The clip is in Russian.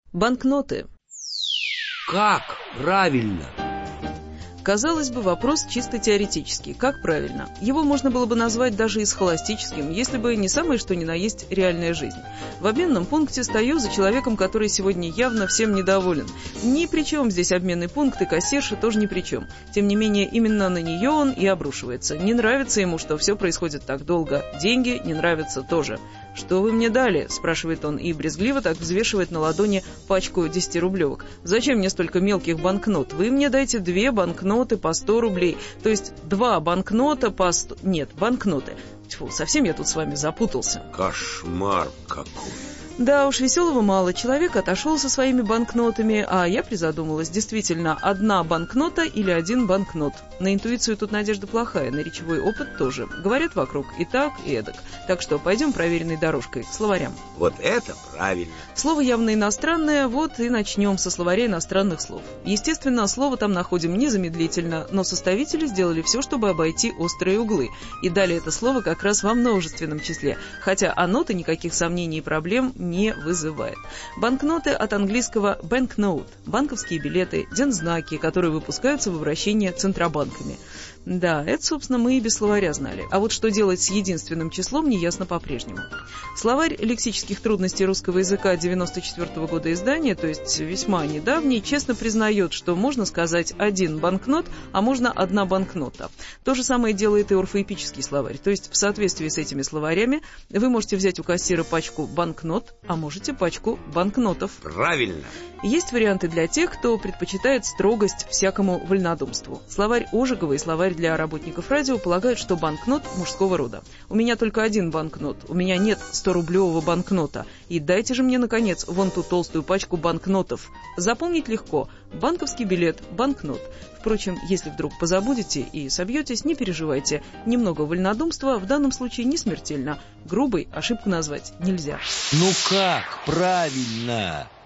Банкноты. Как правильно? Казалось бы, вопрос чисто теоретический. Как правильно? Его можно было бы назвать даже и схоластическим, если бы не самое что ни на есть реальная жизнь. В обменном пункте стою за человеком, который сегодня явно всем недоволен. Ни при чем здесь обменный пункт, и кассирша тоже ни при чем. Тем не менее, именно на нее он и обрушивается. Не нравится ему, что все происходит так долго. Деньги не нравятся тоже. «Что вы мне дали?» – спрашивает он и брезгливо так взвешивает на ладони пачку 10-рублевок. «Зачем мне столько мелких банкнот? Вы мне дайте 2 банкноты по 100 рублей. То есть 2 банкнота по 100... Нет, банкноты. Тьфу, совсем я тут с вами запутался». Кошмар какой. Да уж, веселого мало. Человек отошел со своими банкнотами, а я призадумалась. Действительно, 1 банкнота или 1 банкнот. На интуицию тут надежда плохая, на речевой опыт тоже. Говорят вокруг и так, и эдак. Так что пойдем проверенной дорожкой, к словарям. Вот это правильно. Слово явно иностранное, вот и начнем со словаря иностранных слов. Естественно, слово там находим незамедлительно, но составители сделали все, чтобы обойти острые углы. И дали это слово как раз во множественном числе, хотя оно-то никаких сомнений и проблем не вызывает. Банкноты от английского banknote, банковские билеты, дензнаки, которые выпускаются в обращение центробанками. Да, это, собственно, мы и без словаря знали. А вот что делать с единственным числом, неясно по-прежнему. Словарь лексических трудностей русского языка 94-го года издания, то есть весьма недавний, честно признает, что можно сказать 1 банкнот, а можно 1 банкнота. То же самое делает и орфоэпический словарь. То есть в соответствии с этими словарями вы можете взять у кассира пачку банкнот, а можете пачку банкнотов. Правильно. Есть варианты для тех, кто предпочитает строгость всякому вольнодумству. Словарь Ожегова и словарь для работников радио полагают, что банкнот мужского рода. У меня только 1 банкнот, у меня нет 100-рублевого банкнота. И дайте же мне, наконец, вон ту толстую пачку банкнотов. Запомнить легко. Банковский билет, банкнот. Впрочем, если вдруг позабудете и собьетесь, не переживайте. Немного вольнодумства в данном случае не смертельно. Грубой ошибку назвать нельзя. Ну как правильно?